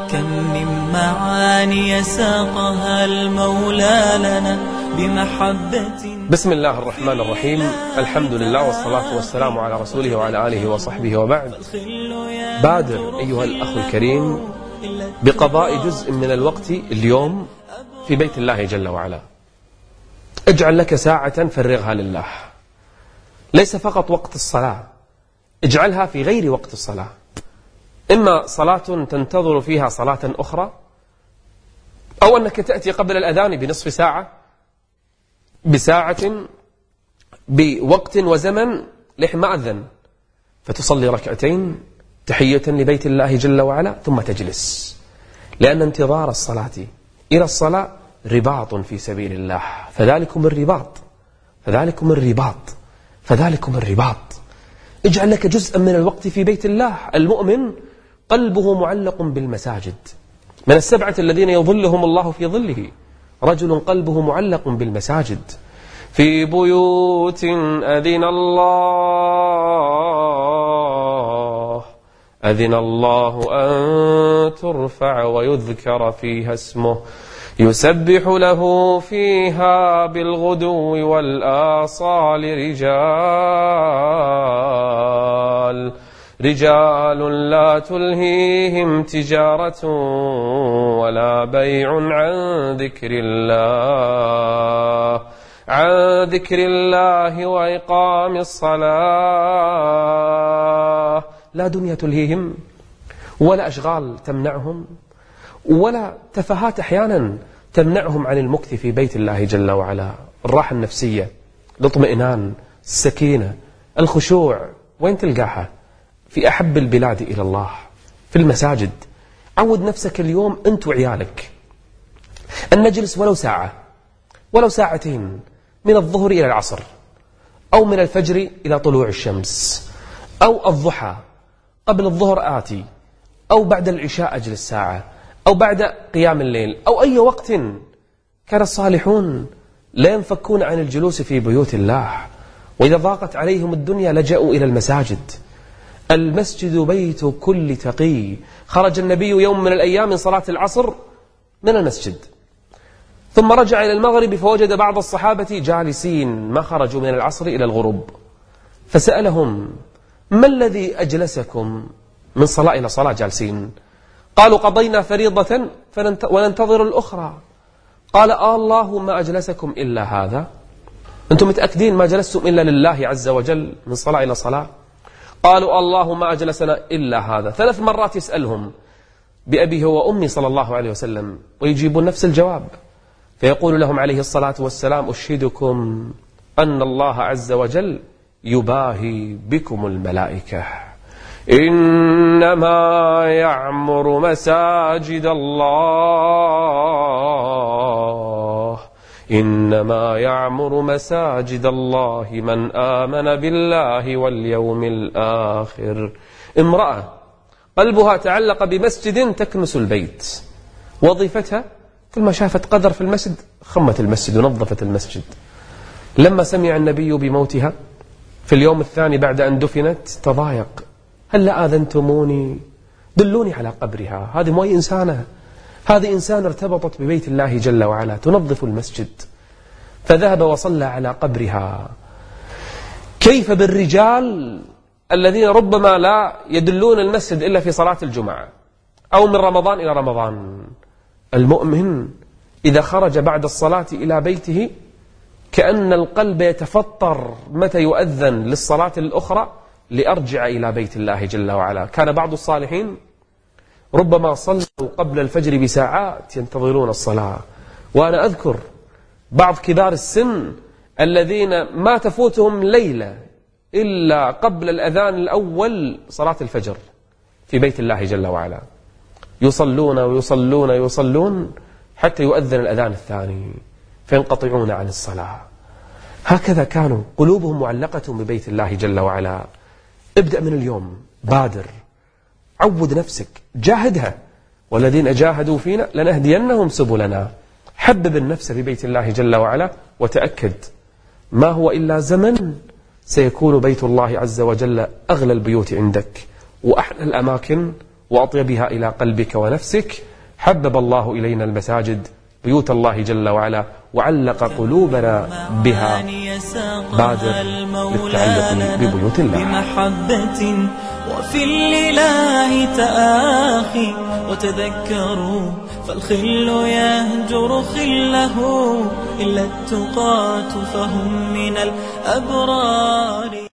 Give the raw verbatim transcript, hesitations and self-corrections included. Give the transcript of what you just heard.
كم من معاني ساقها المولى لنا بمحبة. بسم الله الرحمن الرحيم، الحمد لله والصلاة والسلام على رسوله وعلى آله وصحبه وبعد. بادر أيها الأخ الكريم بقضاء جزء من الوقت اليوم في بيت الله جل وعلا. اجعل لك ساعة فرغها لله، ليس فقط وقت الصلاة، اجعلها في غير وقت الصلاة، إما صلاة تنتظر فيها صلاة أخرى، أو أنك تأتي قبل الأذان بنصف ساعة، بساعة، بوقت وزمن لحين ما أذن، فتصلي ركعتين تحية لبيت الله جل وعلا ثم تجلس، لأن انتظار الصلاة إلى الصلاة رباط في سبيل الله. فذلكم الرباط فذلكم الرباط فذلكم الرباط اجعل لك جزءا من الوقت في بيت الله. المؤمن قلبه معلق بالمساجد. من السبعة الذين يظلهم الله في ظله رجل قلبه معلق بالمساجد، في بيوت أذن الله أذن الله أن ترفع ويذكر فيها اسمه يسبح له فيها بالغدو والآصال رجال رجال لا تلهيهم تجارة ولا بيع عن ذكر الله عن ذكر الله وإقام الصلاة. لا دنيا تلهيهم، ولا أشغال تمنعهم، ولا تفاهات أحيانا تمنعهم عن المكث في بيت الله جل وعلا. الراحة النفسية، الاطمئنان، السكينة، الخشوع، وين تلقاها؟ في أحب البلاد إلى الله، في المساجد. عود نفسك اليوم أنت وعيالك أن نجلس ولو ساعة ولو ساعتين، من الظهر إلى العصر، أو من الفجر إلى طلوع الشمس، أو الضحى قبل الظهر آتي، أو بعد العشاء أجلس ساعة، أو بعد قيام الليل، أو أي وقت. كان الصالحون لا ينفكون عن الجلوس في بيوت الله، وإذا ضاقت عليهم الدنيا لجأوا إلى المساجد. المسجد بيت كل تقي. خرج النبي يوم من الأيام من صلاة العصر من المسجد، ثم رجع إلى المغرب فوجد بعض الصحابة جالسين ما خرجوا من العصر إلى الغروب، فسألهم: ما الذي أجلسكم من صلاة إلى صلاة جالسين؟ قالوا: قضينا فريضة وننتظر الأخرى. قال: آه الله ما أجلسكم إلا هذا؟ أنتم متأكدين ما جلستم إلا لله عز وجل من صلاة إلى صلاة؟ قالوا: الله ما أجلسنا إلا هذا. ثلاث مرات يسألهم بأبيه وأمي صلى الله عليه وسلم ويجيبون نفس الجواب، فيقول لهم عليه الصلاة والسلام: أشهدكم أن الله عز وجل يباهي بكم الملائكة، إنما يعمر مساجد الله إنما يعمر مساجد الله من آمن بالله واليوم الآخر. امرأة قلبها تعلق بمسجد تكنس البيت، وظيفتها كل ما شافت قدر في المسجد خمت المسجد ونظفت المسجد. لما سمع النبي بموتها في اليوم الثاني بعد أن دفنت تضايق: هل لا آذنتموني؟ دلوني على قبرها. هذه مو أي إنسانة، هذه إنسان ارتبطت ببيت الله جل وعلا تنظف المسجد. فذهب وصلى على قبرها. كيف بالرجال الذين ربما لا يدلون المسجد إلا في صلاة الجمعة أو من رمضان إلى رمضان؟ المؤمن إذا خرج بعد الصلاة إلى بيته كأن القلب يتفطر متى يؤذن للصلاة الأخرى لأرجع إلى بيت الله جل وعلا. كان بعض الصالحين ربما صلوا قبل الفجر بساعات ينتظرون الصلاة. وأنا أذكر بعض كبار السن الذين ما تفوتهم ليلة إلا قبل الأذان الأول صلاة الفجر في بيت الله جل وعلا، يصلون ويصلون ويصلون حتى يؤذن الأذان الثاني فينقطعون عن الصلاة. هكذا كانوا قلوبهم معلقة ببيت الله جل وعلا. ابدأ من اليوم، بادر، عود نفسك، جاهدها، والذين جاهدوا فينا لنهدينهم سبلنا. حبب النفس في بيت الله جل وعلا، وتأكد ما هو إلا زمن سيكون بيت الله عز وجل أغلى البيوت عندك وأحلى الأماكن وأطيبها إلى قلبك ونفسك. حبب الله إلينا المساجد بيوت الله جل وعلا وعلق قلوبنا بها. بادر للتعلق ببيوت الله بمحبة وفي الإله تآخي. وتذكروا فالخل يهجر خله إلا التقاة فهم من الأبرار.